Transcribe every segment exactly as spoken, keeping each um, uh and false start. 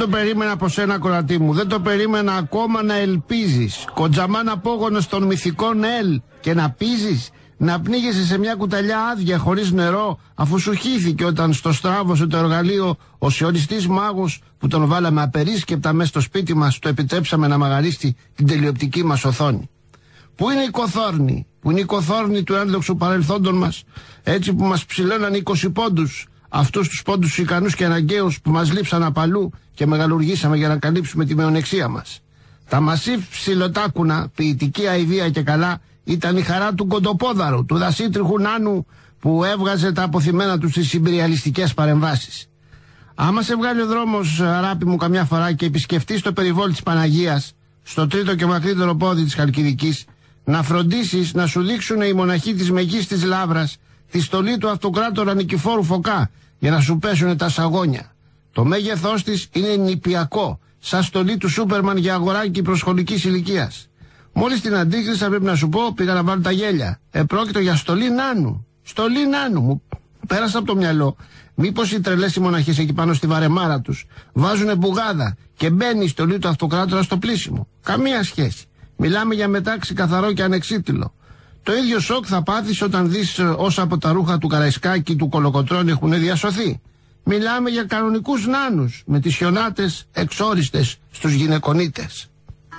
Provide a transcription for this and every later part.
το περίμενα από σένα, κορατή μου. Δεν το περίμενα ακόμα να ελπίζεις. Κοντζαμάν απόγονος των μυθικών Ελ. Και να πίζεις, να πνίγεσαι σε μια κουταλιά άδεια χωρίς νερό, αφού σου χύθηκε όταν στο στράβωσε το εργαλείο ο σιωνιστής μάγος που τον βάλαμε απερίσκεπτα μέσα στο σπίτι μας, το επιτρέψαμε να μαγαρίσει την τηλεοπτική μας οθόνη. Πού είναι η κοθόρνη, που είναι η κοθόρνη του ένδοξου παρελθόντων μας, έτσι που μας ψηλώναν είκοσι πόντους, αυτούς τους πόντους ικανούς και αναγκαίους που μας λείψαν απαλού και μεγαλουργήσαμε για να καλύψουμε τη μειονεξία μας. Τα μασίφ ψιλοτάκουνα, ποιητική αηδία και καλά, ήταν η χαρά του κοντοπόδαρου, του δασίτριχου νάνου που έβγαζε τα αποθυμένα του στις συμπεριαλιστικές παρεμβάσεις. Άμα σε βγάλει ο δρόμος, αγάπη μου, καμιά φορά και επισκεφτείς το περιβόλι της Παναγίας, στο τρίτο και μακρύτερο πόδι της Χαλκιδικής, να φροντίσεις να σου δείξουν οι μοναχοί της Μεγίστης Λαύρας τη στολή του αυτοκράτορα Νικηφόρου Φωκά για να σου πέσουν τα σαγόνια. Το μέγεθός της είναι νηπιακό, σαν στολή του Σούπερμαν για αγοράκι προσχολικής ηλικίας. Μόλις την αντίκρισα, πρέπει να σου πω, πήγα να βάλω τα γέλια. Επρόκειτο για στολή νάνου. Στολή νάνου μου πέρασε από το μυαλό. Μήπως οι τρελές οι μοναχές εκεί πάνω στη βαρεμάρα τους βάζουνε μπουγάδα και μπαίνει η στολή του αυτοκράτορα στο πλήσιμο. Καμία σχέση. Μιλάμε για μετάξι καθαρό και ανεξίτηλο. Το ίδιο σοκ θα πάθεις όταν δεις όσα από τα ρούχα του Καραϊσκάκη του Κολοκοτρώνη έχουν διασωθεί. Μιλάμε για κανονικούς νάνους με τις χιονάτες εξόριστες στους γυναικονίτες.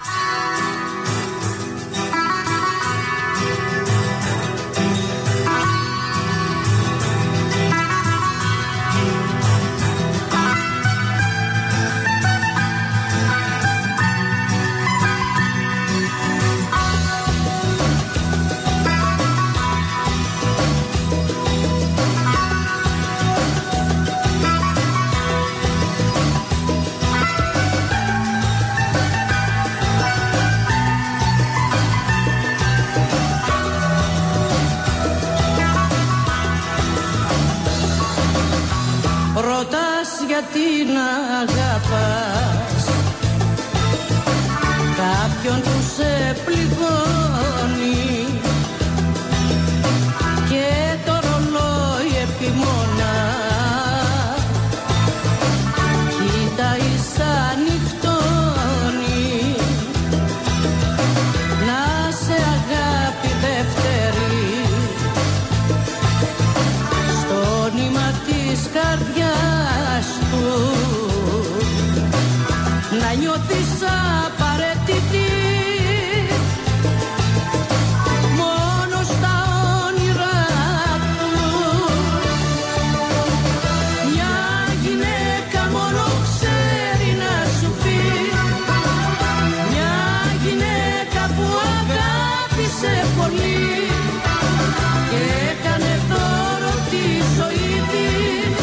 Γιατί να αγαπάς κάποιον που σε πληγώνει και το ρολόι επιμονά κοίταει σαν νυχτώνει. Να σε αγάπη δεύτερη στο νήμα της καρδιάς του, να νιώθεις απαραίτητη μόνο στα όνειρά του. Μια γυναίκα μόνο ξέρει να σου πει, μια γυναίκα που αγάπησε πολύ και έκανε δώρο τη ζωή της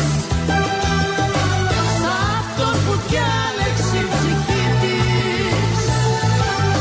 σ' αυτόν που διάλεξε η ψυχή της.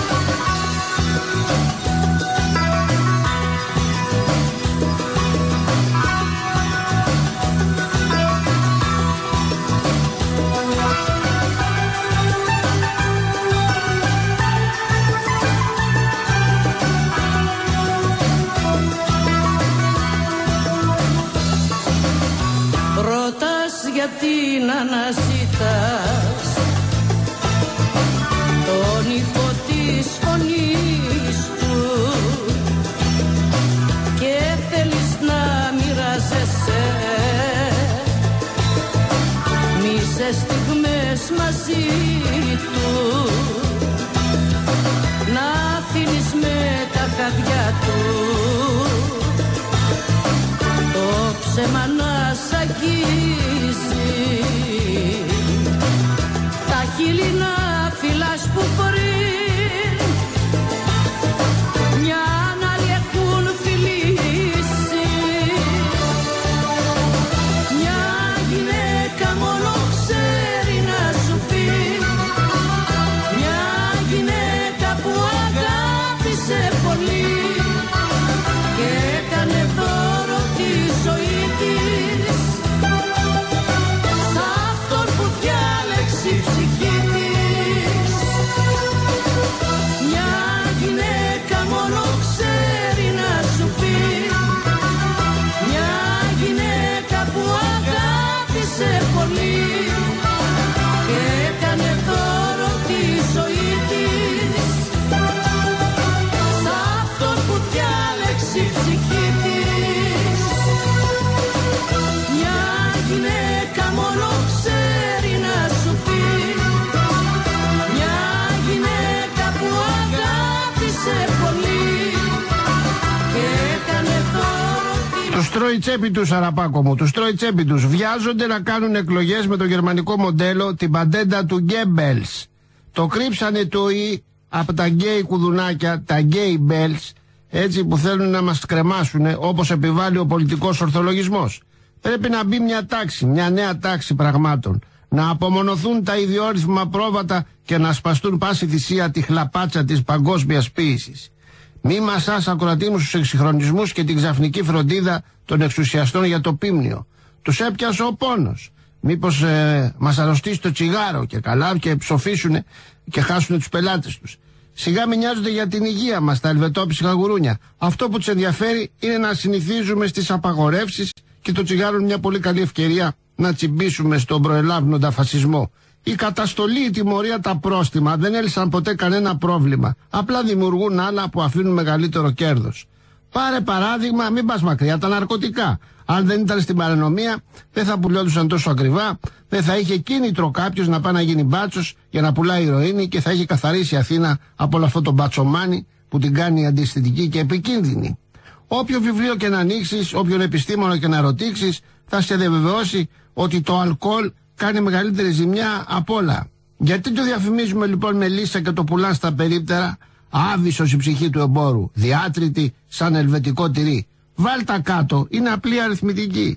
τρώει τσέπη τους, Αραπάκο μου, τους τρώει τσέπη τους. Βιάζονται να κάνουν εκλογές με το γερμανικό μοντέλο, την παντέντα του Γκέμπελς. Το κρύψανε το «η» από τα γκέι κουδουνάκια, τα γκέι μπέλς, έτσι, που θέλουν να μας κρεμάσουν, όπως επιβάλλει ο πολιτικός ορθολογισμός. Πρέπει να μπει μια τάξη, μια νέα τάξη πραγμάτων. Να απομονωθούν τα ιδιόρυθμα πρόβατα και να σπαστούν πάση θυσία τη χλαπάτσα της παγκόσμιας ποίησης. Μη μασάς ακροατή μου στους εξυγχρονισμούς και την ξαφνική φροντίδα των εξουσιαστών για το πίμνιο. Τους έπιασε ο πόνος. Μήπως ε, μας αρρωστήσει το τσιγάρο και καλά και ψοφήσουν και χάσουν τους πελάτες τους. Σιγά μην νοιάζονται για την υγεία μας τα ελβετόπισχα γουρούνια. Αυτό που τους ενδιαφέρει είναι να συνηθίζουμε στις απαγορεύσεις και το τσιγάρο είναι μια πολύ καλή ευκαιρία να τσιμπήσουμε στον προελάβνοντα φασισμό. Η καταστολή, η τιμωρία, τα πρόστιμα δεν έλυσαν ποτέ κανένα πρόβλημα. Απλά δημιουργούν άλλα που αφήνουν μεγαλύτερο κέρδος. Πάρε παράδειγμα, μην πας μακριά, τα ναρκωτικά. Αν δεν ήταν στην παρανομία, δεν θα πουλιόντουσαν τόσο ακριβά, δεν θα είχε κίνητρο κάποιος να πάει να γίνει μπάτσος για να πουλάει ηρωίνη και θα είχε καθαρίσει η Αθήνα από όλο αυτό το μπατσομάνι που την κάνει αντισθητική και επικίνδυνη. Όποιο βιβλίο και να ανοίξεις, όποιον επιστήμονα και να ρωτήξεις, θα σε διαβεβαιώσει ότι το αλκοόλ κάνει μεγαλύτερη ζημιά από όλα. Γιατί το διαφημίζουμε λοιπόν με λύσα και το πουλάν στα περίπτερα? Άβυσσος η ψυχή του εμπόρου, διάτρητη σαν ελβετικό τυρί. Βάλτα κάτω, είναι απλή αριθμητική.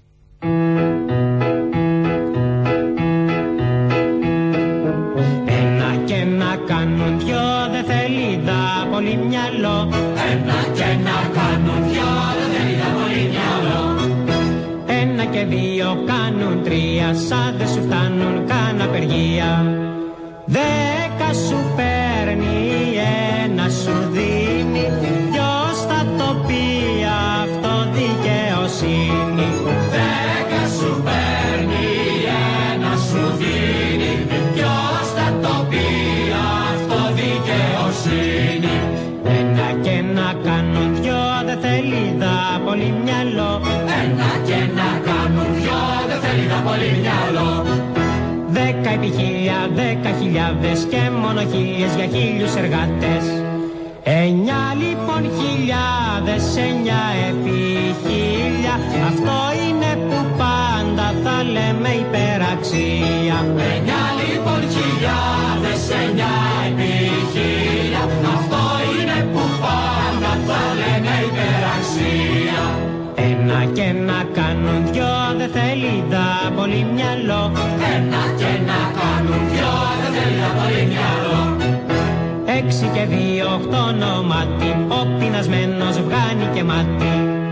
Ένα και να κάνουν δυο δεν θέλει δα πολύ μυαλό. Ένα και να κάνουν δυο δεν θέλει δα πολύ μυαλό. Ένα και δύο κάνουν τρία, σαν δεν σου φτάνουν καν απεργία. Δέκα σου παίρνει, ένα σου δίνει, ποιος θα το πει αυτό δικαιοσύνη? Δέκα σου παίρνει, ένα σου δίνει, ποιος θα το πει αυτό δικαιοσύνη? Ένα και να κάνουν δυο δεν θέλει δα πολύ μυαλό. Ένα και να κάνουν δυο δεν θέλει δα πολύ μυαλό. Δέκα επί χίλια, δέκα χιλιάδες και μονοχίλιες για χίλιους εργάτες. Εννιά λοιπόν χιλιάδες, εννιά επί χίλια, αυτό είναι που πάντα θα λέμε υπεραξία. Εννιά λοιπόν χιλιάδες, εννιά επί χίλια, αυτό είναι που πάντα θα λέμε υπεραξία. Ένα και να κάνουν δυο δεν θέλει δα πολύ μυαλό. Ένα και να κάνουν δυο δεν θέλει δα πολύ μυαλό. Έξι και δύο, οχτώ νομάτι, ο πεινασμένος βγάνει και μάτι.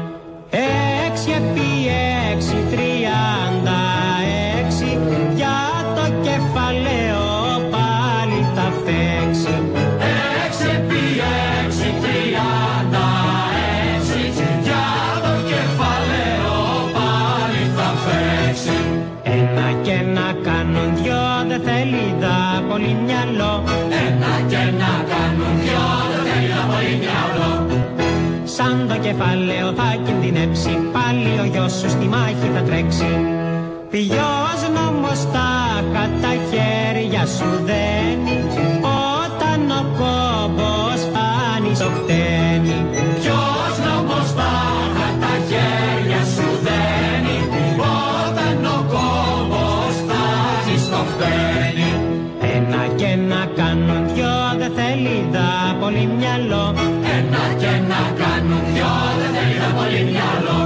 Έξι επί έξι, τριάντα έξι, για το κεφαλαίο πάλι θα φέξει. Έξι επί έξι, τριάντα έξι, για το κεφαλαίο πάλι θα φέξει. Ένα και να κάνουν δυο δεν θέλει δα πολύ μυαλό. Ένα και να κάνουν δυο δεν θέλει δα πολύ μυαλό. Σαν το κεφάλαιο θα κινδυνεύσει, πάλι ο γιος σου στη μάχη θα τρέξει. Ποιος νόμος τα κατά χέρια σου δένει, όταν ο κόμπος φάνει στο χτένι. Ποιος νόμος τα κατά χέρια σου δένει, όταν ο κόμπος φάνει στο χτένι. Ένα και να κάνουν δυο δεν θέλει δα πολύ μυαλό. Ένα και να κάνουν δυο δεν θέλει δα πολύ μυαλό.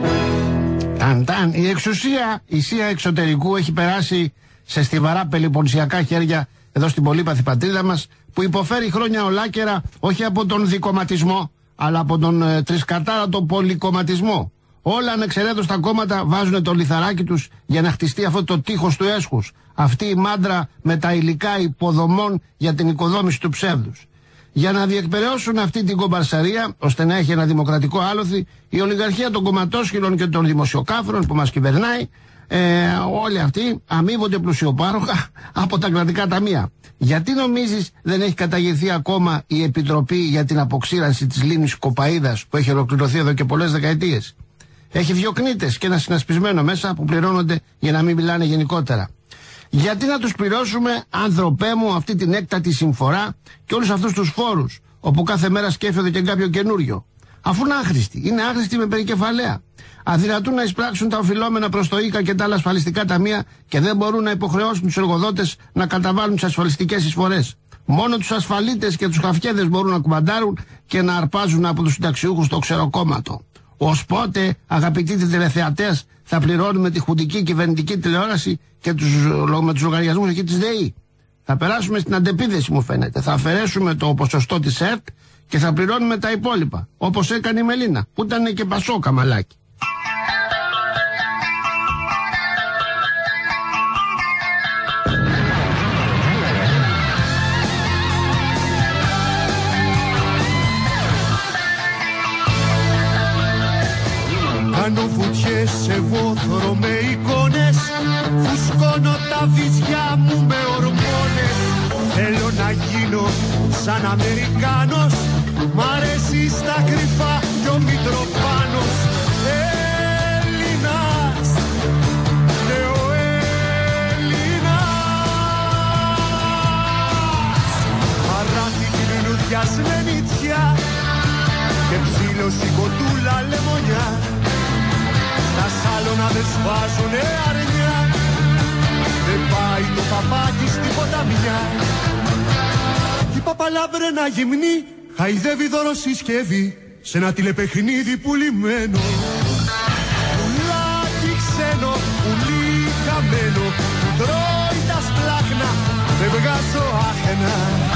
Ταν, ταν. Η εξουσία, η σία εξωτερικού έχει περάσει σε στιβαρά πελιπονσιακά χέρια εδώ στην πολύπαθη πατρίδα μας, που υποφέρει χρόνια ολάκερα όχι από τον δικομματισμό αλλά από τον ε, τρισκατάρατο πολυκομματισμό. Όλα ανεξαιρέτως τα κόμματα βάζουν το λιθαράκι τους για να χτιστεί αυτό το τείχος του έσχους, αυτή η μάντρα με τα υλικά υποδομών για την οικοδόμηση του ψεύδους. Για να διεκπεραιώσουν αυτή την κομπαρσαρία, ώστε να έχει ένα δημοκρατικό άλοθη, η ολιγαρχία των κομματόσχυλων και των δημοσιοκάφρων που μας κυβερνάει, ε, όλοι αυτοί αμείβονται πλουσιοπάροχα από τα κρατικά ταμεία. Γιατί νομίζεις δεν έχει καταγγελθεί ακόμα η Επιτροπή για την αποξήρανση της λίμνης Κοπαΐδας που έχει ολοκληρωθεί εδώ και πολλές δεκαετίες? Έχει δύο κνίτες και ένα συνασπισμένο μέσα που πληρώνονται για να μην μιλάνε γενικότερα. Γιατί να τους πληρώσουμε, άνθρωπέ μου, αυτή την έκτατη συμφορά και όλους αυτούς τους φόρους, όπου κάθε μέρα σκέφτονται και κάποιο καινούριο? Αφού είναι άχρηστοι, είναι άχρηστοι με περικεφαλαία. Αδυνατούν να εισπράξουν τα οφειλόμενα προς το ΙΚΑ και τα άλλα ασφαλιστικά ταμεία και δεν μπορούν να υποχρεώσουν τους εργοδότες να καταβάλουν τις ασφαλιστικές εισφορές. Μόνο τους ασφαλίτες και τους χαφιέδες μπορούν να κουμαντάρουν και να αρπάζουν από τους συνταξιούχους το ξεροκόμματο. Ως πότε, αγαπητοί τηλεθεατές, θα πληρώνουμε τη χουντική κυβερνητική τηλεόραση και τους, με τους λογαριασμούς εκεί της ΔΕΗ? Θα περάσουμε στην αντεπίδεση, μου φαίνεται. Θα αφαιρέσουμε το ποσοστό της ΕΡΤ και θα πληρώνουμε τα υπόλοιπα. Όπως έκανε η Μελίνα, που ήταν και Πασόκα μαλάκι. Κάνω βουτιές σε βόθρο με εικόνες, φουσκώνω τα βυζιά μου με ορμόνες. Θέλω να γίνω σαν Αμερικάνος, μ' αρέσει στα κρυφά κι ο Μητροφάνος. Έλληνας, ναι ο Έλληνας. Παράθηκη λουλουδιασμένη τιά και ψήλωση κοντούλα λεμονιά. Στα σάλωνα δε σβάζουνε αρνιά, δεν πάει το παπάκι στην ποταμιά. Η παπαλάμπρενα γυμνή χαϊδεύει δωροσυσκεύη σε ένα τηλεπαιχνίδι πουλημένο. Πουλάκι ξένο, πουλί χαμένο, που τρώει τα σπλάχνα, δεν βγάζω άχνα.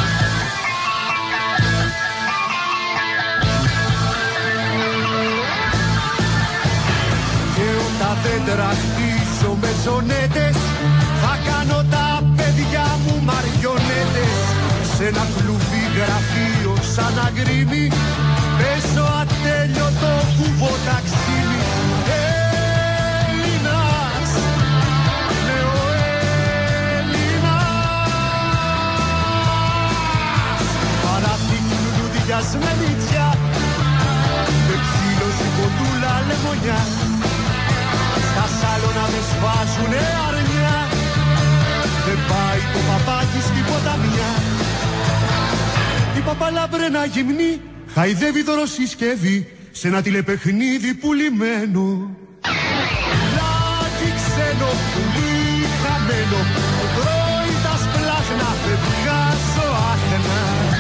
Τα δέντρα χτίζω με ζωνέτες, θα κάνω τα παιδιά μου μαριονέτες. Σε ένα κλουβί γραφείο σαν αγκρίμι, παίζω ατέλειωτο κουβό ταξίμι. Έλληνας, ναι ο Έλληνας. Παράθηκη λουλουδιασμένη τιά με ψήλωση κοντούλα λεμονιά. Τα σάλωνα με σβάζουνε αρνιά, δεν πάει το παπάκι στην ποταμιά. Η παπαλάμπρενα γυμνή χαϊδεύει δωροσυσκεύη σε ένα τηλεπαιχνίδι πουλημένο. Πουλάκι ξένο, πουλί χαμένο, που τρώει τα σπλάχνα, δεν βγάζω άχνα.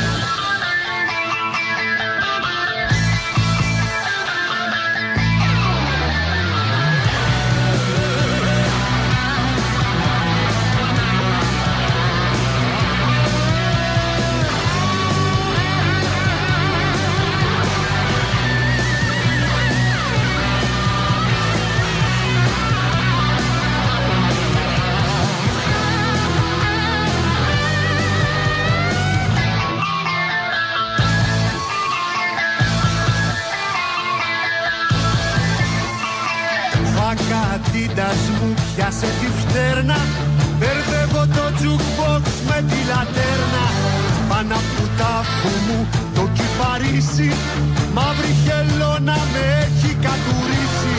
Κατήτας μου πιάσε τη φτέρνα, μπερδεύω το jukebox με τη λατέρνα. Πάνω από τάφου μου το κυπαρίσι, μαύρη χελώνα με έχει κατουρίσει.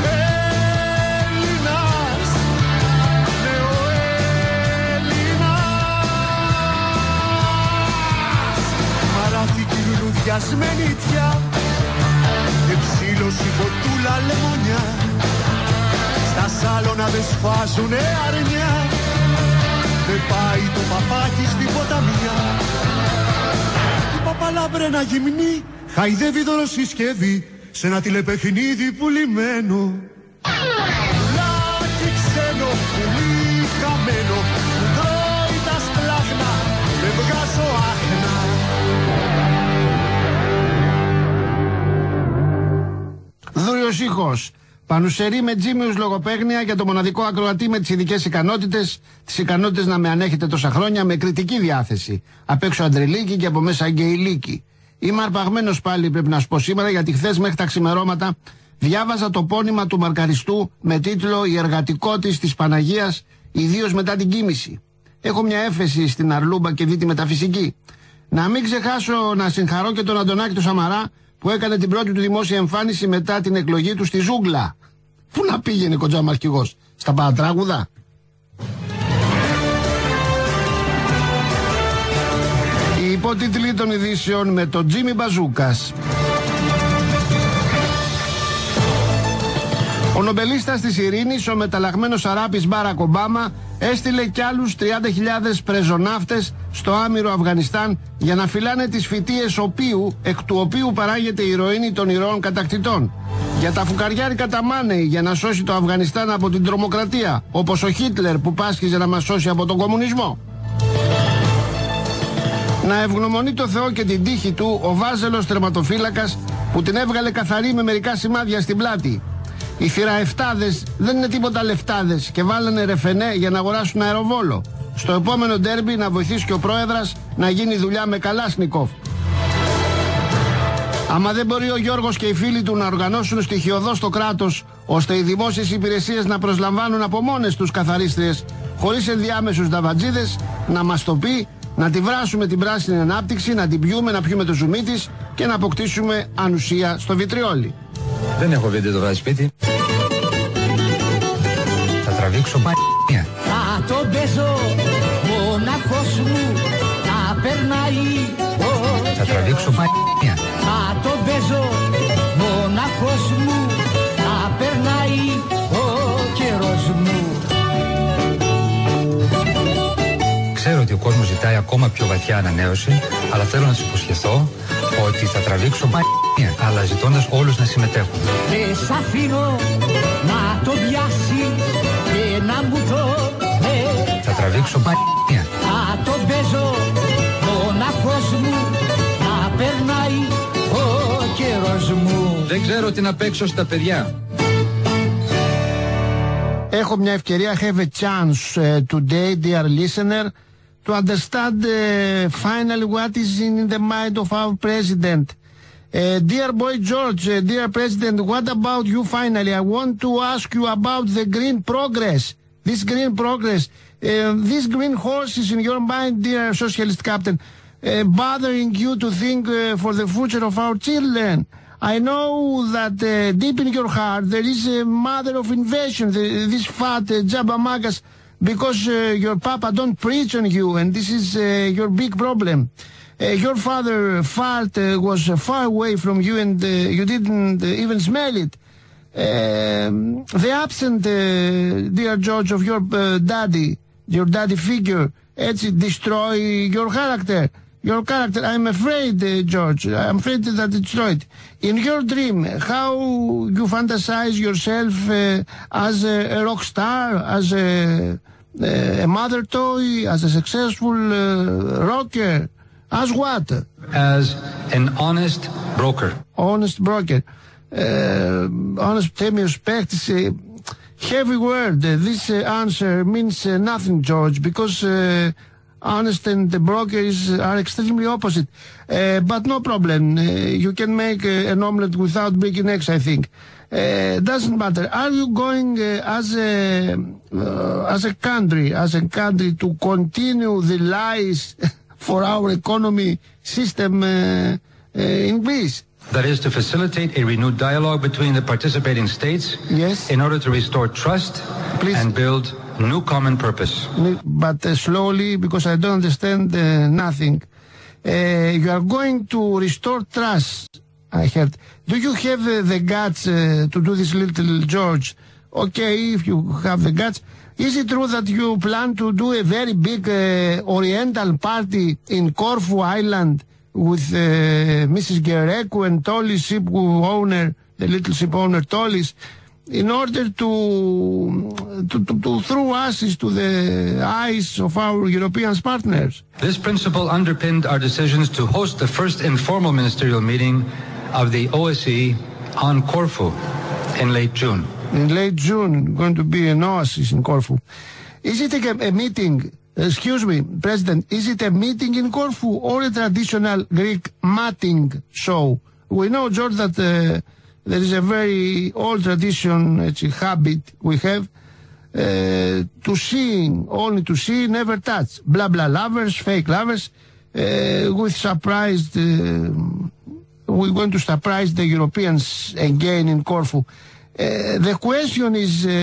Έλληνας, ναι ο Έλληνας. Μαράθηκη λουλουδιασμένη τιά και ψήλωση κοντούλα λεμονιά. Τα σάλωνα δε σφάζουνε αρνιά, δεν πάει το παπάκι στην ποταμιά. Η παπαλάμπρενα γυμνή χαϊδεύει δωροσυσκεύη σε ένα τηλεπαιχνίδι πουλημένο. Πουλάκι ξένο, πουλί χαμένο, που τρώει τα σπλάχνα, δεν βγάζω άχνα. Δούριος ήχος. Πανουσερή με τζίμιους λογοπαίγνια για το μοναδικό ακροατή με τις ειδικές ικανότητες, τις ικανότητες να με ανέχετε τόσα χρόνια με κριτική διάθεση. Απ' έξω αντρελίκη και από μέσα αγγεηλίκη. Είμαι αρπαγμένος πάλι, πρέπει να σου πω σήμερα, γιατί χθες μέχρι τα ξημερώματα διάβαζα το πόνημα του Μαρκαριστού με τίτλο «Η εργατικότης της Παναγίας, ιδίως μετά την κοίμηση». Έχω μια έφεση στην Αρλούμπα και δει τη μεταφυσική. Να μην ξεχάσω να συγχαρώ και τον Αντωνάκη του Σαμαρά, που έκανε την πρώτη του δημόσια εμφάνιση μετά την εκλογή του στη Ζούγκλα. Πού να πήγαινε κοντζάμα αρχηγός, στα παρατράγουδα? Οι υπότιτλοι των ειδήσεων με τον Τζίμι Μπαζούκας. Ο νομπελίστας της ειρήνης, ο μεταλλαγμένος Αράπης Μπάρακ Ομπάμα, έστειλε κι άλλους τριάντα χιλιάδες πρεζοναύτες στο άμυρο Αφγανιστάν για να φυλάνε τις φυτείες οποίου, εκ του οποίου παράγεται η ηρωίνη των ηρώων κατακτητών. Για τα φουκαριάρικα τα μάνεϊ για να σώσει το Αφγανιστάν από την τρομοκρατία, όπως ο Χίτλερ που πάσχιζε να μας σώσει από τον κομμουνισμό. Να ευγνωμονεί το Θεό και την τύχη του ο βάζελος τερματοφύλακας που την έβγαλε καθαρή με μερικά σημάδια στην πλάτη. Οι θηραεφτάδες δεν είναι τίποτα λεφτάδες και βάλανε ρεφενέ για να αγοράσουν αεροβόλο. Στο επόμενο ντέρμπι να βοηθήσει και ο πρόεδρας να γίνει δουλειά με Καλάσνικοφ. Άμα δεν μπορεί ο Γιώργος και οι φίλοι του να οργανώσουν στοιχειωδώς το κράτος, ώστε οι δημόσιες υπηρεσίες να προσλαμβάνουν από μόνες τους καθαρίστριες, χωρίς ενδιάμεσους νταβατζίδες, να μας το πει, να τη βράσουμε την πράσινη ανάπτυξη, να την πιούμε, να πιούμε το ζουμί της και να αποκτήσουμε ανουσία στο βιτριόλι. Δεν έχω βίντεο το βράδυ σπίτι. Θα τραβήξω μ***ια. Θα το παίζω μοναχός μου, θα περνάει ο Θα τραβήξω μ***ια. Θα το παίζω μοναχός μου, θα περνάει ο καιρός μου. Ξέρω ότι ο κόσμος ζητάει ακόμα πιο βαθιά ανανέωση, αλλά θέλω να τους υποσχεθώ ότι θα τραβήξω μ***ια, αλλά ζητώντας όλους να συμμετέχουν. Δεν σ' αφήνω να το πιάσει και να μου το με. Θα τραβήξω μ***ια. Θα το παίζω μοναχός μου, θα περνάει ο καιρός μου. Δεν ξέρω τι να παίξω στα παιδιά. Έχω μια ευκαιρία, have a chance uh, today, dear listener, to understand uh, finally what is in the mind of our president. Uh, dear boy George, uh, dear president, what about you finally? I want to ask you about the green progress. This green progress, uh, these green horses in your mind, dear socialist captain, uh, bothering you to think uh, for the future of our children. I know that uh, deep in your heart there is a mother of invasion, the, this fat uh, Jabba Magas, because uh, your papa don't preach on you, and this is uh, your big problem. Uh, your father fart uh, was uh, far away from you, and uh, you didn't uh, even smell it. Uh, the absent, uh, dear George, of your uh, daddy, your daddy figure, έτσι destroy your character. Your character, I'm afraid, uh, George, I'm afraid that it's destroyed. In your dream, how you fantasize yourself uh, as a, a rock star, as a, a mother toy, as a successful uh, rocker, as what? As an honest broker. Honest broker. Uh, honest Temios παίχτης. Uh, heavy word. Uh, this uh, answer means uh, nothing, George, because uh, honest and the brokers are extremely opposite. Uh, but no problem. Uh, you can make uh, an omelette without breaking eggs, I think. Uh, doesn't matter. Are you going uh, as a uh, as a country, as a country to continue the lies for our economy system uh, uh, in Greece? That is to facilitate a renewed dialogue between the participating states. Yes. In order to restore trust. Please. And build new common purpose. But uh, slowly, because I don't understand uh, nothing. Uh, you are going to restore trust, I heard. Do you have uh, the guts uh, to do this, little George? Okay, if you have the guts. Is it true that you plan to do a very big uh, Oriental party in Corfu Island with uh, Missus Gereku and Tolis, ship owner, the little ship owner Tolis, in order to, to, to, to throw ashes to the eyes of our European partners? This principle underpinned our decisions to host the first informal ministerial meeting of the O S C E on Corfu in late June. In late June, going to be an oasis in Corfu. Is it a, a meeting, excuse me, President, is it a meeting in Corfu or a traditional Greek mating show? We know, George, that uh, there is a very old tradition, it's a habit we have, uh, to see, only to see, never touch. Blah, blah lovers, fake lovers, uh, with surprised, uh, we're going to surprise the Europeans again in Corfu. Uh, the question is, uh,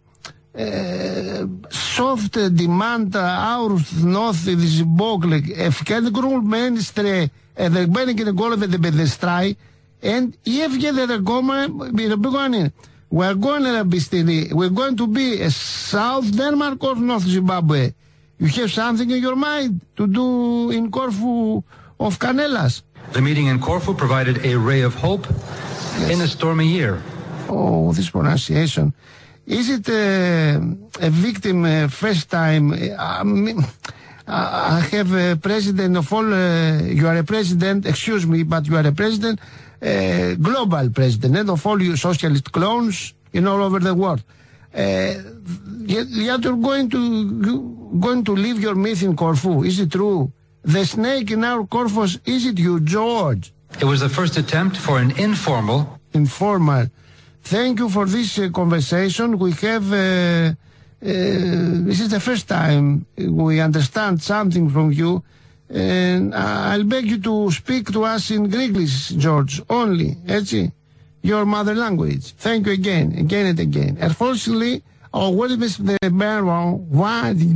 uh, soft demand out north is bogleg, if can grow ministry, and the banning in the goal of the bedestrai, and if you get the goma, be the big one. we're going to be still, we're going to be a South Denmark or North Zimbabwe. You have something in your mind to do in Corfu of Canelas? The meeting in Corfu provided a ray of hope yes. in a stormy year. Oh, this pronunciation. Is it uh, a victim uh, first time? Uh, I have a president of all, uh, you are a president, excuse me, but you are a president, uh, global president of all you socialist clones in all over the world. Uh, yet you're going to, going to leave your myth in Corfu. Is it true? The snake in our Corfus, is it you, George? It was the first attempt for an informal. Informal. Thank you for this uh, conversation. We have, uh, uh, this is the first time we understand something from you. And I'll beg you to speak to us in Greeklish, George, only, έτσι, your mother language. Thank you again, again and again. Unfortunately, oh, what is the barrel? Why did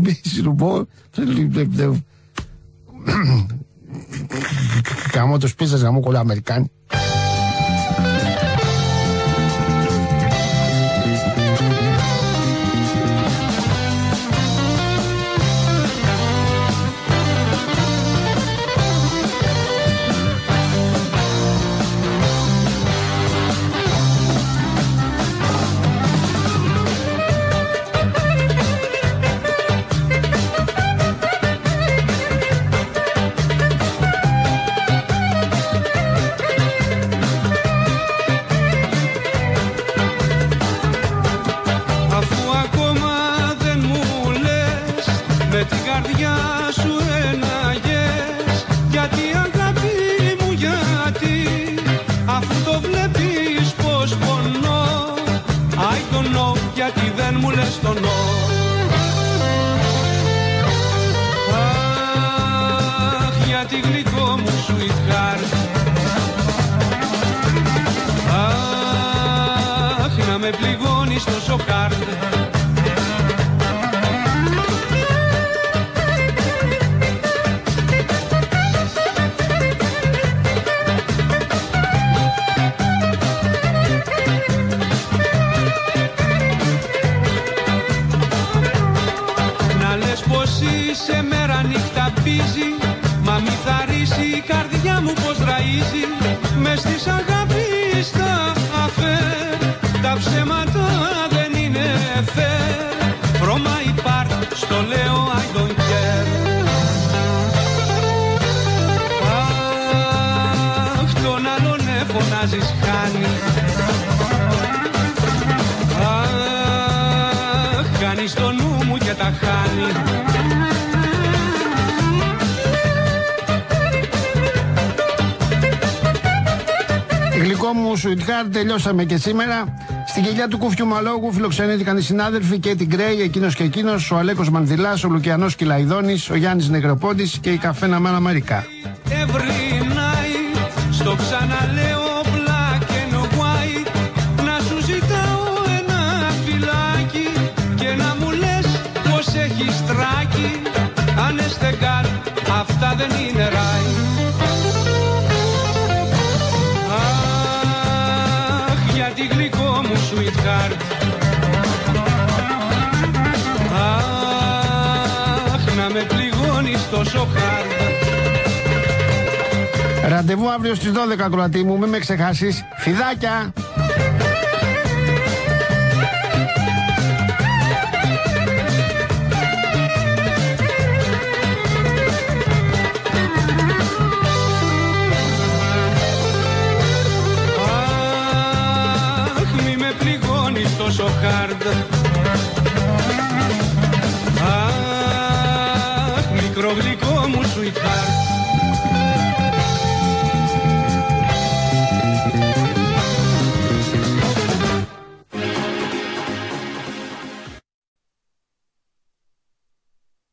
you Καμώ τους πίσας να μου κολλά Αμερικάνοι. Γιατί δεν μου λες το νο. Αχ, γιατί γλυκό μου sweetheart. Αχ, να με πληγώνεις τόσο hard. Σε μέρα νύχτα πίζει, μα μη θαρρήσει η καρδιά μου πως ραΐζει. Μες της αγάπης τα αφέρ, τα ψέματα δεν είναι fair. From my part, στο λέω I don't care. Αχ, τον άλλον φωνάζεις χάνει. Αχ, κάνεις το νου μου και τα χάνει. Γλυκό μου sweetheart, τελειώσαμε και σήμερα. Στην κοιλιά του Κουφιού Μαλόγου φιλοξενήθηκαν οι συνάδελφοι Κέτι Γκρέι, εκείνος και εκείνος, ο Αλέκος Μανδυλάς, ο Λουκιανός Κυλαϊδόνης, ο Γιάννης Νεγροπόντης και η Καφένα Μάνα Μαρικά. Every night, στο ξαναλέω black and white, να σου ζητάω ένα φυλάκι και να μου λες πως έχεις τράκι. Αν εστεγκάρ, αυτά δεν είναι right. Γιατί γλυκό μου sweetheart. Αχ, να με πληγώνεις τόσο hard. Ραντεβού αύριο στις δώδεκα, Κροατή μου, μην με ξεχάσεις. Φιδάκια! Τόσο hard. Αχ, μικρό γλυκό μου sweetheart.